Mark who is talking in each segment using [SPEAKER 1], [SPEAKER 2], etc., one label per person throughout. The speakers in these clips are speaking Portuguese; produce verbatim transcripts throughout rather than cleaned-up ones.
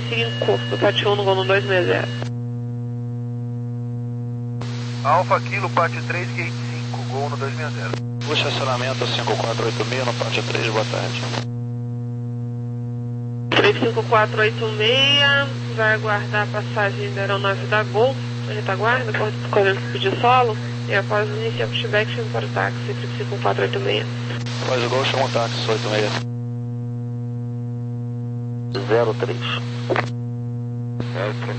[SPEAKER 1] cinco do Pátio um no gol no dois seis zero.
[SPEAKER 2] Alfa Kilo, Pátio três, Gate cinco, gol no dois seis zero.
[SPEAKER 3] O estacionamento cinco quatro oito seis no Pátio três, boa tarde.
[SPEAKER 1] três cinco quatro oito seis, vai aguardar a passagem da aeronave da Gol, a retaguarda, correndo de solo, e após iniciar o pushback, chama para o táxi, três cinco quatro oito seis.
[SPEAKER 3] Após o Gol, chama o táxi, oito seis. zero três.
[SPEAKER 2] zero três.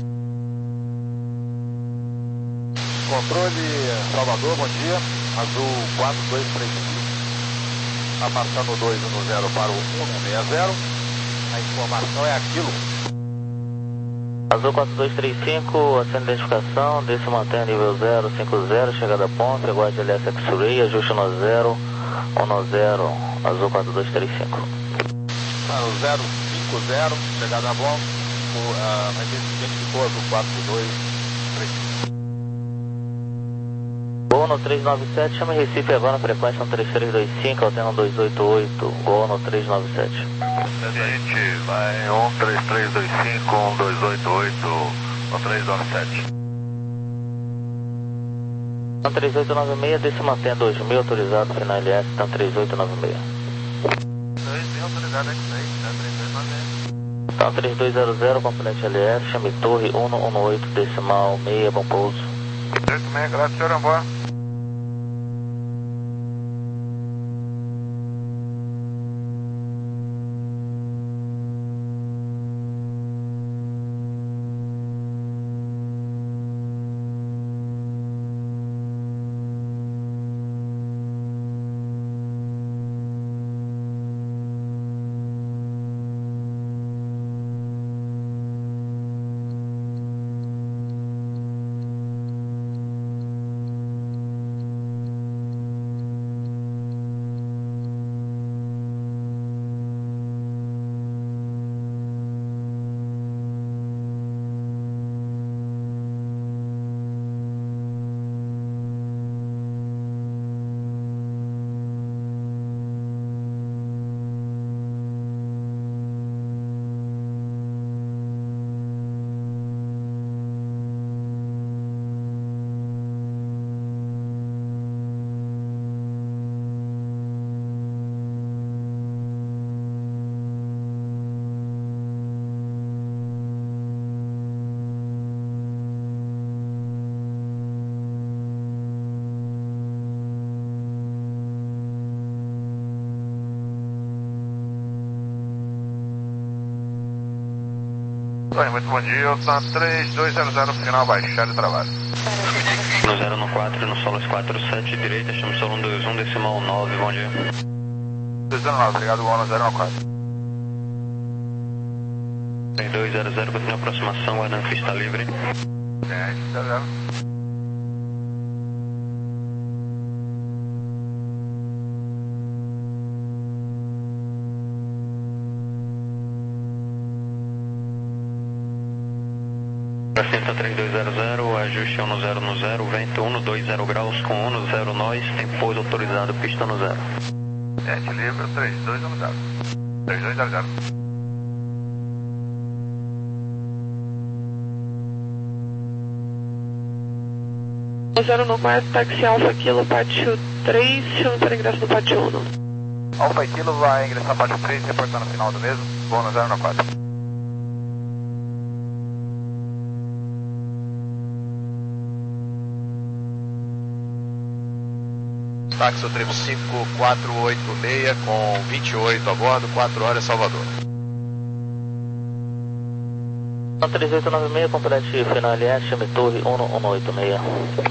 [SPEAKER 2] Controle Salvador, bom dia. Azul quatro dois três cinco. Está passando o dois um zero para o um seis zero. A informação é aquilo.
[SPEAKER 3] Azul quatro dois três cinco, acende a identificação, desce mantém nível zero cinco zero, chegada a ponta, aguarde L S X-Ray, ajuste no zero um zero, Azul quatro dois três cinco.
[SPEAKER 2] Para o zero cinco zero, chegada a ponta, uh, mas identificou Azul quatro dois três cinco.
[SPEAKER 3] Gol no três nove sete, chama Recife agora na frequência no três três dois cinco, alterna dois oito oito, Gol no três nove sete.
[SPEAKER 2] Gente, vai um três três dois cinco, um dois oito oito, um três nove sete.
[SPEAKER 3] Então três oito nove seis, desse mantém dois mil, autorizado, final L S, então três oito nove seis.
[SPEAKER 2] dois mil autorizado aqui, né? três dois nove seis.
[SPEAKER 3] Então três dois zero zero, componente L S, chame torre um um oito, decimal seis, bom pouso.
[SPEAKER 2] oito seis, graças, senhor Amboa. Oi, muito bom dia, eu tô três dois zero zero, final baixado e trabalho.
[SPEAKER 3] No zero no quatro, no Solos quatro sete, direita, chama Solo um dois um, decimal nove, bom dia.
[SPEAKER 2] dois zero nove, obrigado, bom no zero no quatro.
[SPEAKER 3] três dois zero zero, continua a aproximação, guardando pista livre.
[SPEAKER 2] É, zero zero.
[SPEAKER 3] Assenta três dois zero zero, ajuste um zero no zero, vento um dois zero graus com um zero nós, tem pouso autorizado, pista no zero.
[SPEAKER 2] sete livre, três dois zero. três dois zero zero.
[SPEAKER 1] zero no quatro, táxi Alfa Kilo, Pátio três, chama para ingresso do Pátio um.
[SPEAKER 2] Alfa Kilo vai ingressar Pátio três, reportando o final do mesmo, bom no zero no quatro. Táxi o triplo cinco quatro oito seis com vinte e oito a bordo, quatro horas Salvador.
[SPEAKER 3] três oito nove seis, complete final L S, chame torre um um oito seis.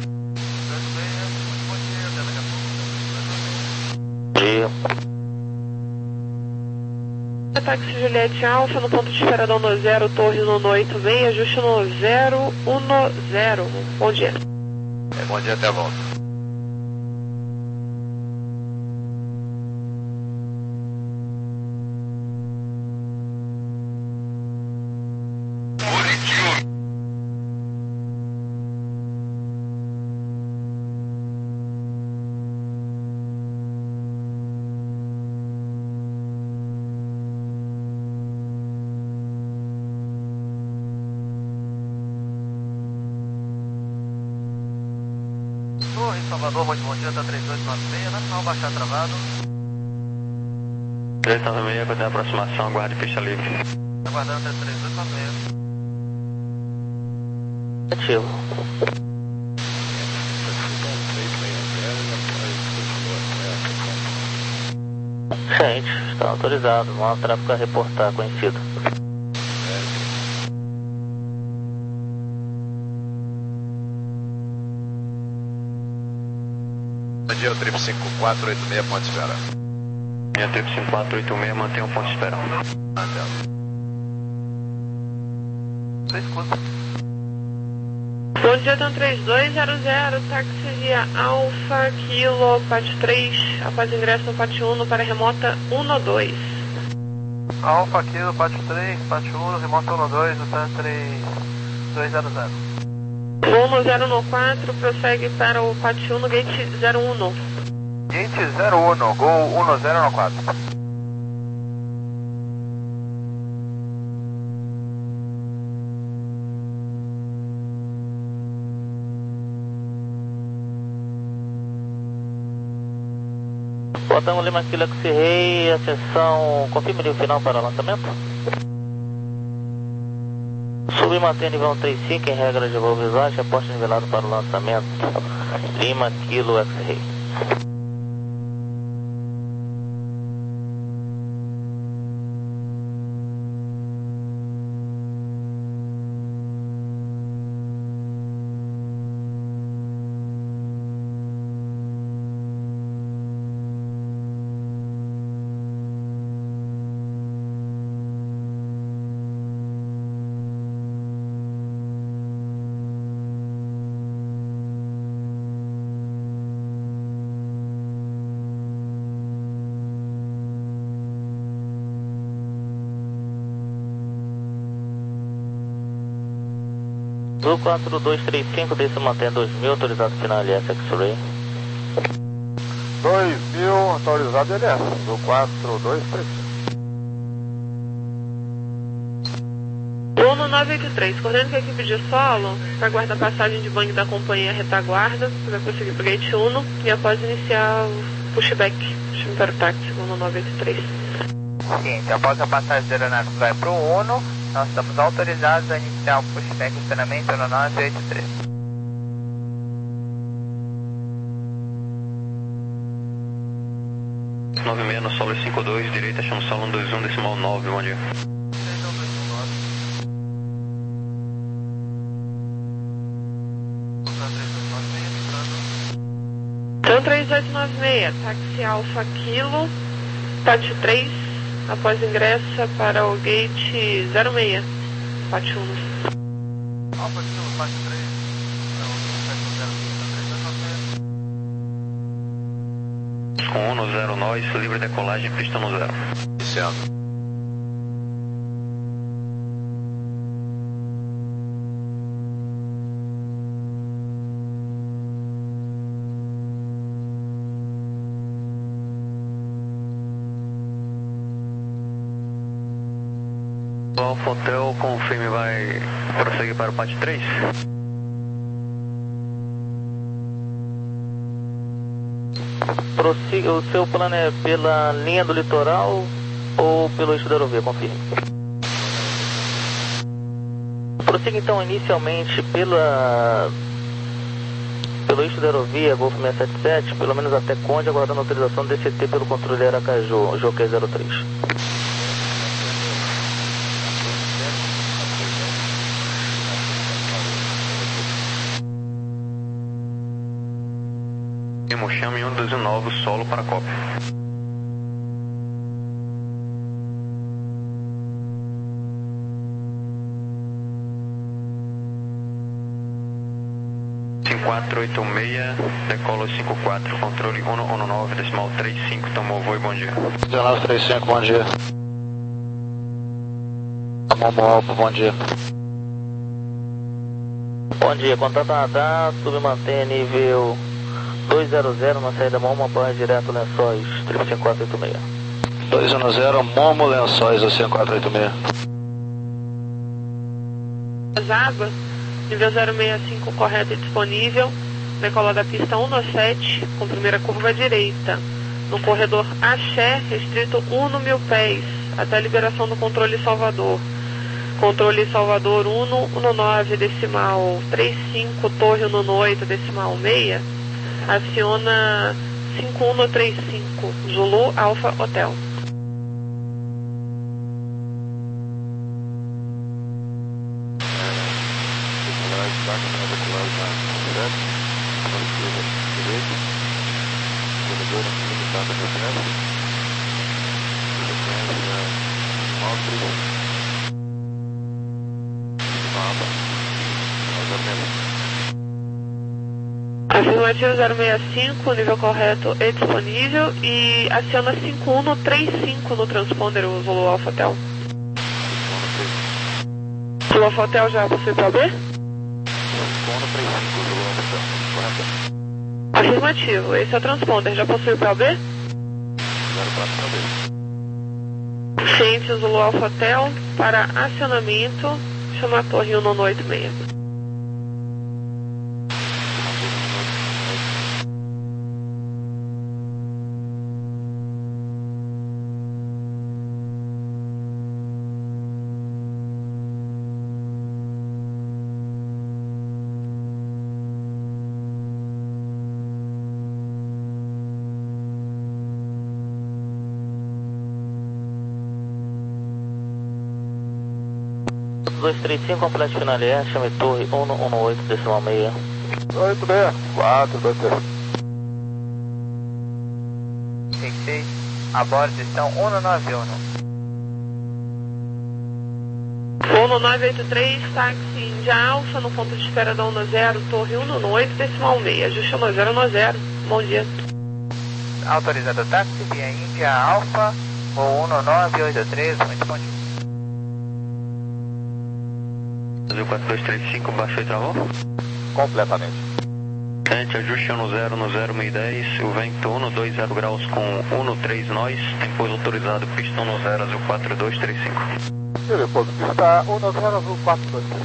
[SPEAKER 3] Dia.
[SPEAKER 1] Táxi Juliette Alfa, no ponto de esperadão no zero, torre no oito seis, ajuste no zero um zero. Bom dia.
[SPEAKER 2] É, bom dia, até a volta.
[SPEAKER 3] Torre, Salvador, muito bom dia, tá três dois nove seis, nacional baixar travado.
[SPEAKER 4] três nove seis, quando tem aproximação, aguarde pista livre.
[SPEAKER 3] Aguardando até três dois nove seis. Ativo. Gente, está autorizado, mau tráfego a reportar, conhecido.
[SPEAKER 2] Bom dia, o trip cinco quatro oito seis, ponto espera.
[SPEAKER 4] Minha trip cinco quatro oito seis, mantém um ponto espera.
[SPEAKER 3] Você escuta.
[SPEAKER 1] Bom dia, Tan três dois zero zero, táxi via Alfa, Kilo, P A T três, após ingresso no P A T um para remota um dois.
[SPEAKER 3] Alfa, Kilo, P A T três, P A T um, remota um dois, o Tan três dois zero zero.
[SPEAKER 1] Voo no zero um quatro, prossegue para o P A T um no gate zero um.
[SPEAKER 3] Gate zero um, Gol um zero um quatro. Botamos Lima Kilo X-Ray, ascensão, confirme o final para o lançamento. Sub e mantém nível cento e trinta e cinco em regra de voo visual, reporte nivelado para o lançamento. Lima Kilo X-Ray. Azul quatro dois três cinco, desse mantém dois mil, autorizado final L S X-Ray.
[SPEAKER 2] dois mil, autorizado L S, Azul quatro dois três cinco.
[SPEAKER 1] Bruno nove oito três, coordenando com a equipe de solo, para guardar a passagem de banho da companhia retaguarda, vai prosseguir para o gate um e após iniciar o pushback, chame para o táxi, Bruno nove oito três.
[SPEAKER 3] Seguinte, após a passagem da aeronave vai para o Uno, nós estamos autorizados a iniciar o pushback de treinamento no nove oito três.
[SPEAKER 4] nove seis no solo cinco dois, direita, chama solo um dois um, decimal nove, bom dia.
[SPEAKER 1] Tan três oito nove seis, táxi Alfa Kilo, P A T três, após ingressa para o gate zero seis, P A T um.
[SPEAKER 3] Alfa Kilo, P A T três,
[SPEAKER 4] Com um no zero nós, livre decolagem, pista no zero.
[SPEAKER 2] Iniciando.
[SPEAKER 4] Alfa Hotel, confirme, vai prosseguir para o P A T três?
[SPEAKER 3] Prossiga, o seu plano é pela linha do litoral ou pelo eixo da aerovia, confirme. Prossiga então inicialmente pela, pelo eixo da aerovia, Golf seiscentos e setenta e sete, pelo menos até Conde, aguardando autorização do D C T pelo controle Aracaju, Jockey zero três.
[SPEAKER 4] Chame um dois nove, solo para cópia. cinco quatro oito seis, decolo cinco quatro, controle um um nove, decimal três cinco, tomou voo e bom dia.
[SPEAKER 2] dezenove trinta e cinco, bom dia. Momo Alfa, bom dia.
[SPEAKER 3] Bom dia, contato radar, submantém nível dois zero zero na saída Momo, banho direto Lençóis, trip cinco quatro oito seis.
[SPEAKER 2] dois um zero, Momo Lençóis, cinco quatro oito seis.
[SPEAKER 1] As águas, nível zero seis cinco correto e disponível, decola da pista um no sete, com primeira curva à direita, no corredor Axé, restrito um no mil pés, até a liberação do controle Salvador. Controle Salvador um no nove, decimal trinta e cinco, torre um no oito, decimal seis, aciona cinco um no trinta e cinco, Zulu Alfa Hotel. Afirmativo zero seis cinco, nível correto e disponível, e aciona cinco um no trinta e cinco no transponder, o Zulu Alfa Hotel. Zulu Alfa Hotel já possui P O B? Afirmativo, esse é o transponder, já possui o P O B? Ciente Zulu Alfa Hotel para acionamento, chama a torre um no oito seis.
[SPEAKER 3] dois três cinco, complete finalier, chame torre um no oito, decimal seis.
[SPEAKER 2] oito seis, quatro dois seis.
[SPEAKER 5] seis, a bordo estão um no nove um.
[SPEAKER 1] um no nove oito três, táxi Índia Alfa, no ponto de espera da um no zero, torre um no oito, decimal seis, ajuste um no zero no zero. Bom dia.
[SPEAKER 5] Autorizado táxi via Índia Alfa, ou um no nove oito três, muito bom dia.
[SPEAKER 4] quatro dois três cinco, baixou e travou?
[SPEAKER 2] Completamente.
[SPEAKER 4] Sente, ajuste um no zero no zero seis dez, o vento um no dois zero graus com um no três nós, tempo autorizado, pista um no zero, azul quatro dois três cinco.
[SPEAKER 2] E depois pista um no zero, azul quatro dois três.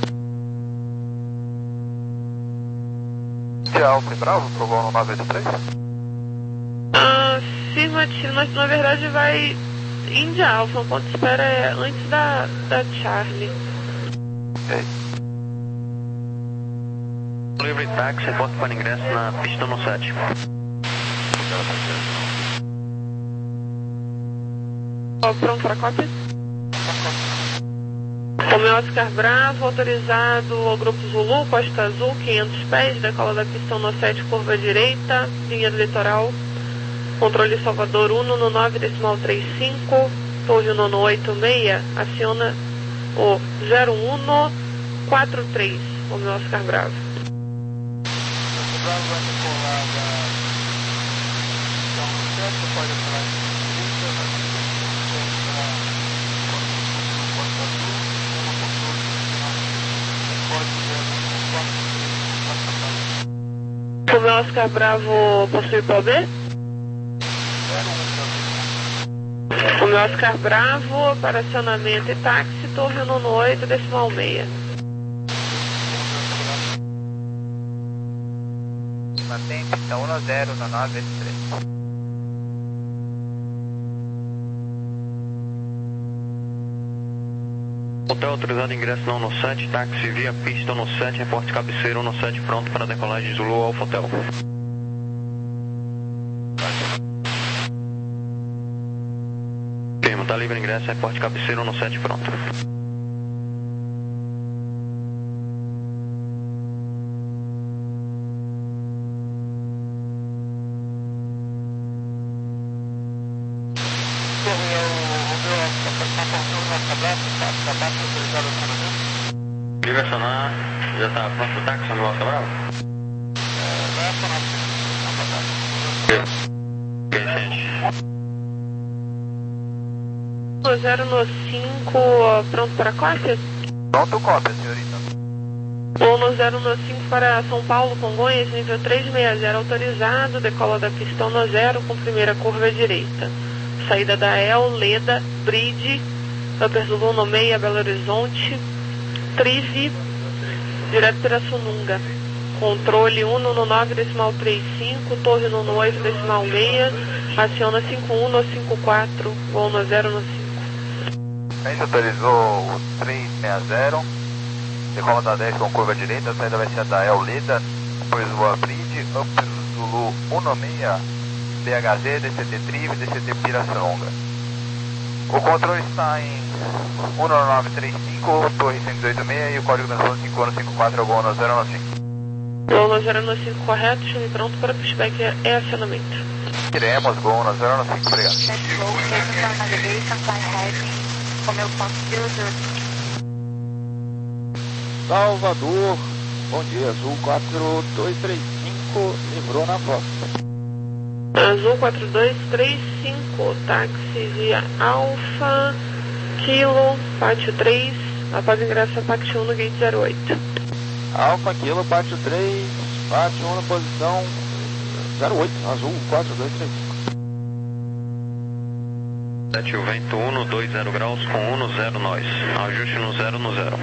[SPEAKER 2] Índia Alfa e Bravo, pro voo no nove oito três?
[SPEAKER 1] Afirmativo, mas na verdade vai Índia Alfa, o ponto de espera é antes da, da Charlie.
[SPEAKER 2] Ok.
[SPEAKER 4] Delivery táxi, reporte para ingresso na pista um no sete.
[SPEAKER 1] Ó, pronto para cópia? Como Oscar Bravo, autorizado ao Grupo Zulu, Costa Azul, quinhentos pés, decola da pista um no sete, curva direita, linha do litoral, controle Salvador um no nove, decimal trinta e cinco, torre um no oito seis, aciona o zero um no quatro três, o meu Oscar Bravo.
[SPEAKER 2] O Bravo vai decolar da um sete, pode falar direita, na direita, Costa Azul, uma controle final, pode
[SPEAKER 1] O meu Oscar Bravo possui P O B? O meu Oscar Bravo para acionamento e táxi, torre um no oito, decimal seis.
[SPEAKER 5] Mantém pista um no zero no nove oito três.
[SPEAKER 4] Hotel autorizado ingresso não no sete, táxi via pista um no sete, reporte cabeceira um no sete, pronto para decolagem de Zulu Alfa Hotel. Firma, tá livre ingresso, reporte cabeceira um no sete, pronto. Direcionar, já está pronto para o táxi, São Oscar Bravo?
[SPEAKER 2] vai acionar
[SPEAKER 4] Ok, gente.
[SPEAKER 1] zero no cinco, pronto para cópia?
[SPEAKER 5] Pronto, cópia, senhorita.
[SPEAKER 1] um no zero no cinco para São Paulo, Congonhas, nível trezentos e sessenta, autorizado, decola da pista um no zero, com primeira curva à direita. Saída da El, Leda, Bridge, Upper Zulu no meia, Belo Horizonte, Trive, direto para Sununga. controle um no nove decimal trinta e cinco, torre no oito decimal seis, aciona cinco um no cinco quatro, voo no zero no cinco.
[SPEAKER 2] A gente autorizou o três seis zero, decoma da dez com curva direita, a saída vai ser a da El Lida, depois o Abrid, Upper Zulu um seis, B H Z, D C T Trive, D C T Pirassununga. O controle está em um nove três cinco, torre cento e oitenta e seis e o código da zona cinco um cinco quatro, voo no zero no cinco.
[SPEAKER 1] Voo no zero no cinco correto, chame pronto para pushback e acionamento.
[SPEAKER 2] Iremos, voo no zero no cinco, obrigado.
[SPEAKER 6] Salvador, bom dia, Azul quatro dois três cinco, livrou na próxima.
[SPEAKER 1] Azul quatro dois três cinco, táxi via Alfa, Kilo, Pátio três, após ingresso a Pátio um no gate zero oito.
[SPEAKER 6] Alfa, Kilo, Pátio três, Pátio um na posição zero oito, Azul quatro dois três cinco.
[SPEAKER 4] sete, o vento um, dois zero graus com um no zero nós, ajuste no zero no zero.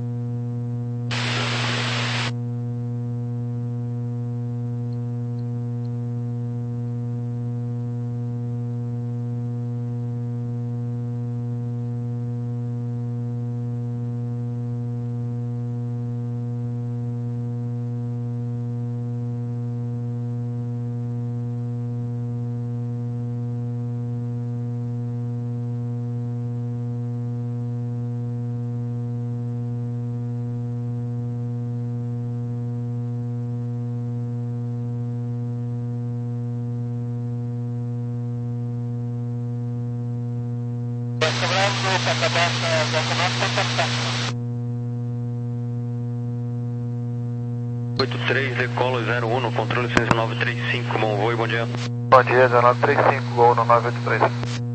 [SPEAKER 4] oito três, decolo zero um, no controle zero nove três cinco, bom voo e bom dia.
[SPEAKER 2] Bom dia, zero nove três cinco, gol no nove oito três.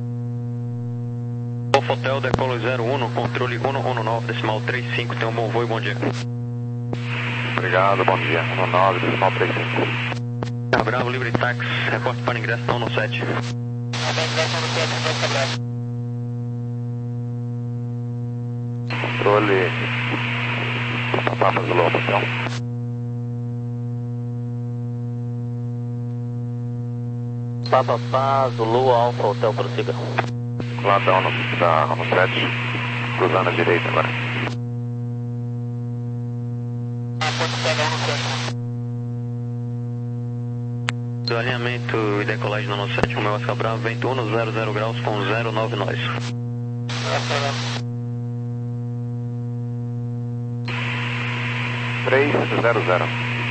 [SPEAKER 4] Golf Hotel, decolo zero um, no controle um um nove decimal trinta e cinco, tem um bom voo e bom dia.
[SPEAKER 2] Obrigado, bom dia, um nove decimal trinta e cinco.
[SPEAKER 4] Bravo, livre táxi, reporte para ingresso um no sete.
[SPEAKER 2] Controle, Papa Zulu, então.
[SPEAKER 3] Papapá, Zulu, Alfa, Hotel, prossiga.
[SPEAKER 2] Ladão no, tá, no sete, cruzando a direita agora.
[SPEAKER 4] Do alinhamento e decolagem no sete, o meu Oscar Bravo, vento um, zero zero graus com zero nove nós.
[SPEAKER 2] três zero zero.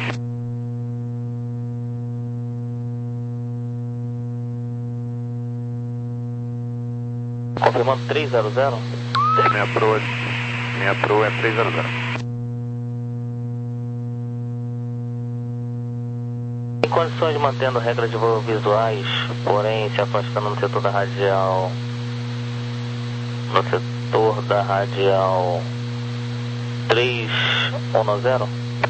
[SPEAKER 3] Confirmando três zero zero.
[SPEAKER 2] Minha proa, minha proa é três zero zero.
[SPEAKER 3] Em condições de mantendo regras de voo visuais, porém se afastando no setor da radial, no setor da radial três um zero.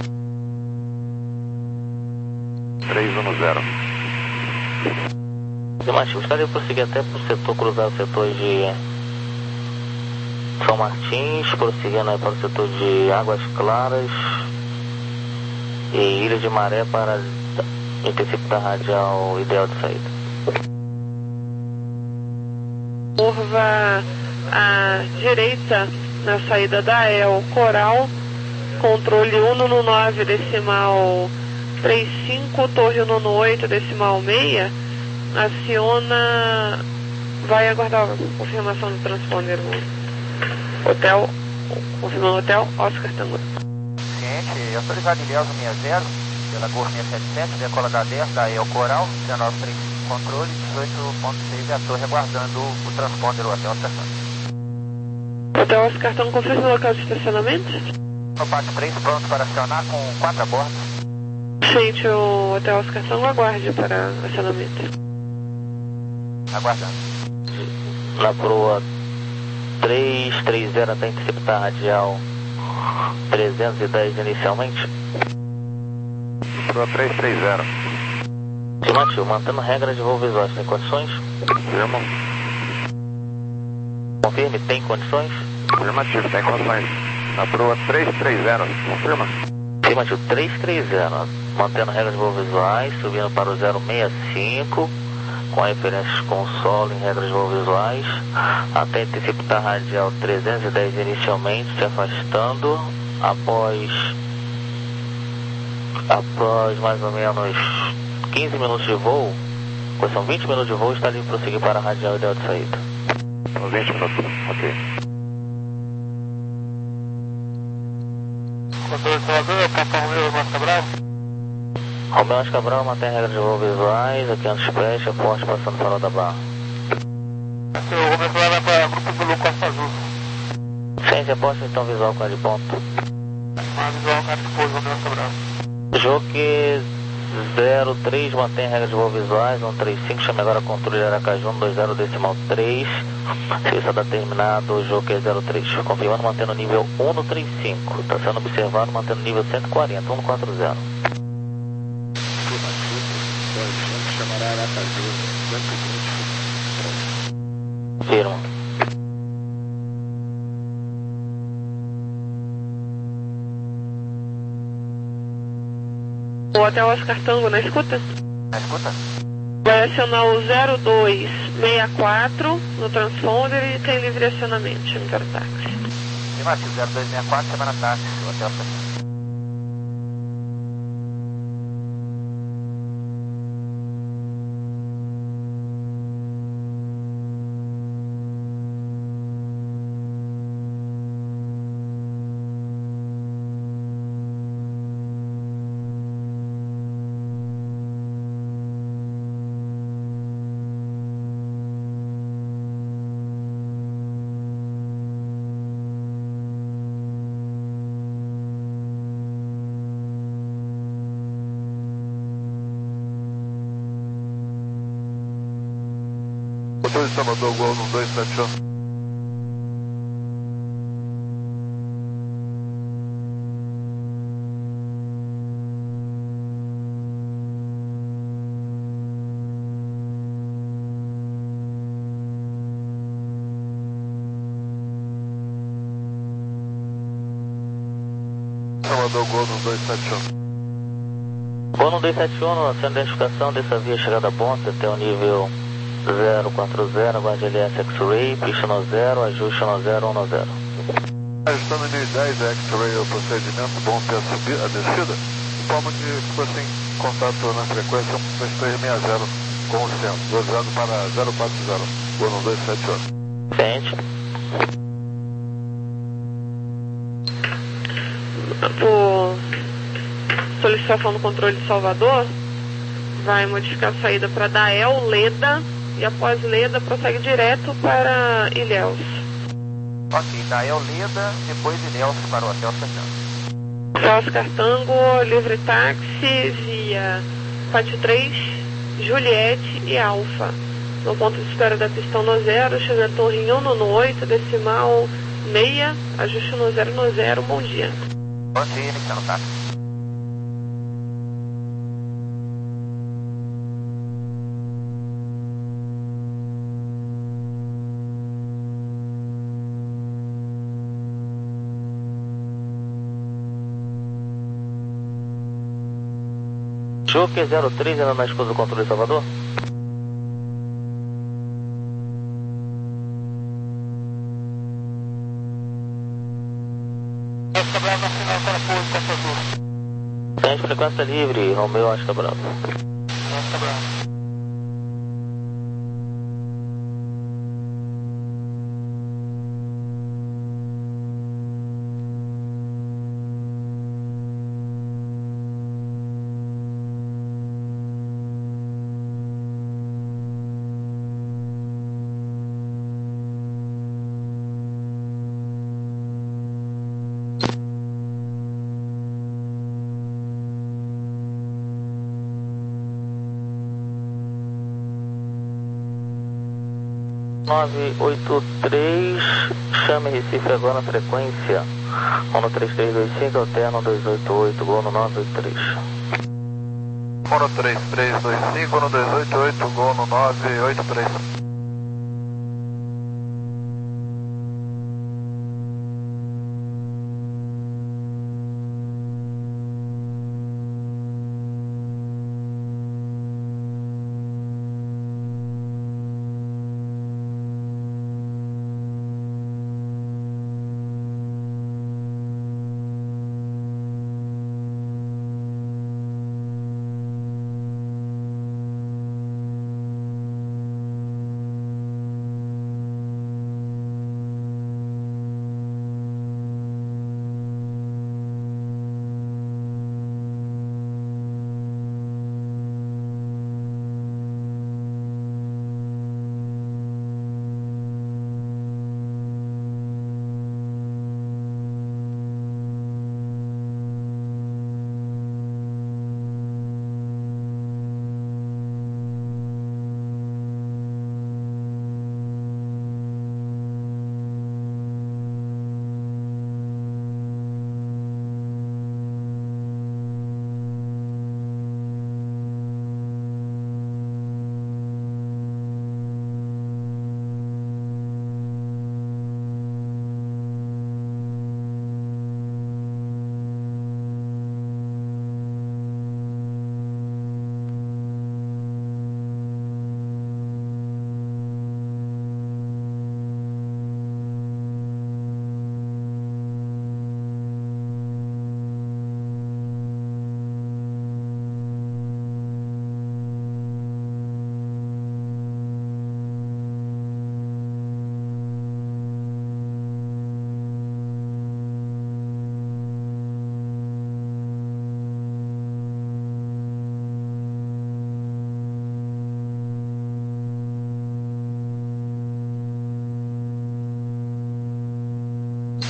[SPEAKER 2] três um zero.
[SPEAKER 3] Mas gostaria de prosseguir até para o setor, cruzar o setor de São Martins, prosseguindo aí para o setor de Águas Claras e Ilha de Maré para interceptar a radial ideal de saída.
[SPEAKER 1] Curva à direita na saída da El Coral, controle um no nove decimal trinta e cinco, torre no oito decimal seis, aciona, vai aguardar a confirmação do transponder. Hotel, confirmando o hotel, Oscar Tango.
[SPEAKER 5] Ciente, autorizado em Delta sessenta, pela Gol seiscentos e setenta e sete, decola da dez, da El Coral, dezenove trinta e cinco, controle, dezoito ponto seis, a torre aguardando o transponder, o hotel Oscar Tango.
[SPEAKER 1] Hotel Oscar Tango, confirma o local de estacionamento?
[SPEAKER 5] No Pátio três, pronto para acionar com quatro a bordo.
[SPEAKER 1] Gente, o Hotel Oscar Tango aguarde para acionamento.
[SPEAKER 5] Aguardando.
[SPEAKER 3] Na proa três três zero até interceptar a radial trezentos e dez inicialmente.
[SPEAKER 2] Proa três três zero.
[SPEAKER 3] Afirmativo, mantendo regras de voo visuais, tem condições?
[SPEAKER 2] Confirma.
[SPEAKER 3] Confirme, tem condições?
[SPEAKER 2] Afirmativo, tem condições. Na proa três três zero. Confirma.
[SPEAKER 3] Afirmativo, trezentos e trinta, mantendo regras de voo visuais, subindo para o zero seis cinco, com referências console em regras de voo visuais, até interceptar radial trezentos e dez inicialmente, se afastando, após, após mais ou menos quinze minutos de voo, pois são vinte minutos de voo, está livre para prosseguir para a radial ideal de saída. vinte minutos, ok.
[SPEAKER 5] Controle de Salvador, Papa Romeu, Oscar Bravo.
[SPEAKER 3] Romeu Oscar Bravo, mantém regras de voo visuais, aqui antes peste, forte passando farol da barra.
[SPEAKER 5] O Romeu vai para Grupo Zulu Costa Azul.
[SPEAKER 3] Sem reposta, então visual com a de ponto.
[SPEAKER 5] Ah, visual com a de pouso, Romeu Oscar Bravo.
[SPEAKER 3] Joque zero três, mantém regras de voo visuais, um três cinco, chame agora controle Aracaju, um dois zero decimal três, serviço está terminado, Joque zero três, confirmando, mantendo nível um no trinta e cinco, está sendo observado, mantendo nível cento e quarenta, um no quatro zero.
[SPEAKER 6] Chamará Aracaju, cento e vinte.
[SPEAKER 3] Firma.
[SPEAKER 1] O Hotel Oscar Tango na escuta?
[SPEAKER 5] Na escuta?
[SPEAKER 1] Vai acionar o zero dois seis quatro no transponder e tem livre acionamento, chame para o táxi.
[SPEAKER 5] Afirmativo, zero dois seis quatro, chama na táxi, o Hotel Oscar Tango.
[SPEAKER 2] Controle de Salvador, Gol no dois sete um. Salvador, Gol no dois sete um.
[SPEAKER 3] Gol no dois sete um, sendo identificação dessa via chegada a ponta até o nível zero quatro zero, aguarde L S X-Ray, pista no zero, ajuste no zero, um no zero.
[SPEAKER 2] Ajustando nível dez, X-Ray o procedimento, bom ter a subida, a descida. Informa que ficou sem contato na frequência um dois três seis zero com o centro, dosando para zero quatro zero, Gol no dois sete um.
[SPEAKER 3] Sente.
[SPEAKER 1] Por solicitação do controle de Salvador, vai modificar a saída para Dael, Leda, e após Leda prossegue direto para Ilhéus.
[SPEAKER 5] Ok, Dael Leda, depois Ilhéus para o Hotel Oscar Tango.
[SPEAKER 1] Oscar Tango, livre táxi via Pátio três, Juliette e Alfa. No ponto de espera da pistão no zero, chega a Torrinho no oito, decimal meia, ajuste no zero no zero, bom dia.
[SPEAKER 5] Bom dia, iniciando o táxi.
[SPEAKER 3] Joker zero três, ainda na escuta do controle de Salvador?
[SPEAKER 5] Oscar Bravo na final para pouso, Costa Azul.
[SPEAKER 3] Tem frequência livre, Romeu Oscar Bravo.
[SPEAKER 5] Oscar Bravo.
[SPEAKER 3] nove oito três, chame Recife agora na frequência um no três três dois cinco, alterno dois oito oito, Gol no nove oito três.
[SPEAKER 2] um no três três dois cinco, no dois oito oito, Gol no nove oito três.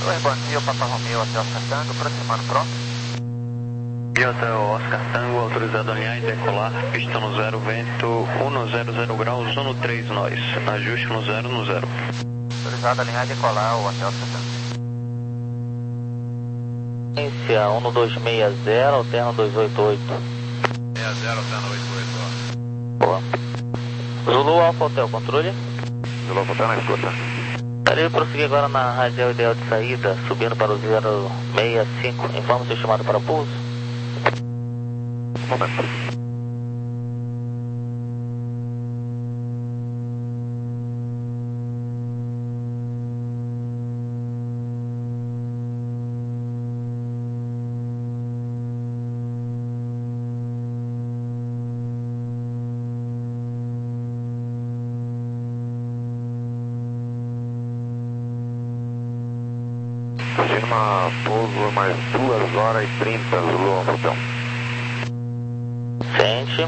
[SPEAKER 5] Oi, bom dia, o Papa Romeo, Hotel Oscar Tango, aproximando, pronto.
[SPEAKER 4] E Hotel Oscar Tango, autorizado a alinhar e decolar, pista no zero, vento cento graus, cento e três nós, ajuste no zero, no zero.
[SPEAKER 5] Autorizado a alinhar e decolar, o Hotel Oscar Tango.
[SPEAKER 3] Ciência um dois seis zero, alterna dois oito oito.
[SPEAKER 2] seis zero, alterna oito oito,
[SPEAKER 3] Boa. Zulu Alfa Hotel, controle.
[SPEAKER 2] ó. Zulu Hotel na escuta.
[SPEAKER 3] Ele prosseguir agora na radial ideal de saída, subindo para o zero seis cinco. Informa seu chamado para pouso.
[SPEAKER 2] Um momento. Uma pouso mais duas horas e trinta, Zulu Hotel.
[SPEAKER 3] Sente.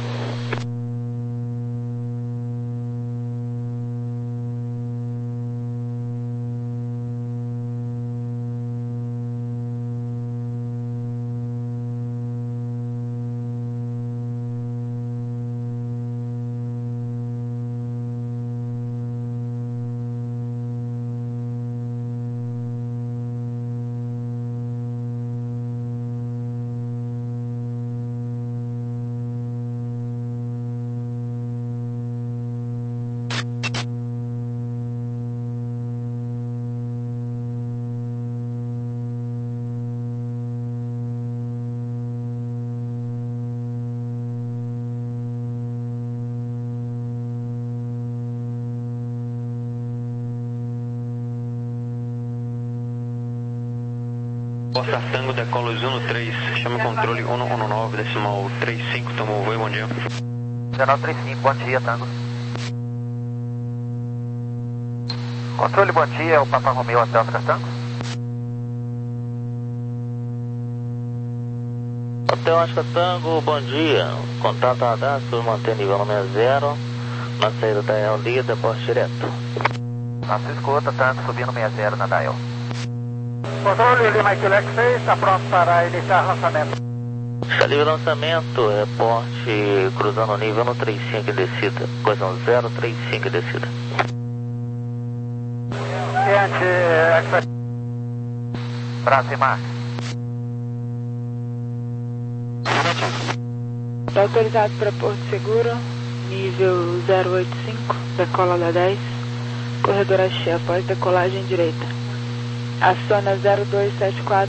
[SPEAKER 4] Oscar Tango, decola um três, chama o controle um um nove, decimal trinta e cinco, tomou o voo, bom dia.
[SPEAKER 5] Canal trinta e cinco, bom dia, Tango. Controle, bom dia, é o Papa Romeo, Hotel Oscar Tango.
[SPEAKER 3] Hotel Oscar Tango, bom dia. Contato radar, mantém nível sessenta, zero, na saída da Dial Lida, porte direto.
[SPEAKER 5] Na sua escuta, Tango, subindo sessenta na Dial.
[SPEAKER 7] Controle, Lima Quebec seis, está pronto para iniciar lançamento.
[SPEAKER 3] Está livre lançamento, reporte cruzando o nível no trinta e cinco em descida, coisa zero trinta e cinco em descida.
[SPEAKER 7] Ciente,
[SPEAKER 5] Brasil Mar.
[SPEAKER 1] Está autorizado para Porto Seguro, nível zero oito cinco, decola da dez, corredor axé, após decolagem direita. Aciona zero dois sete quatro.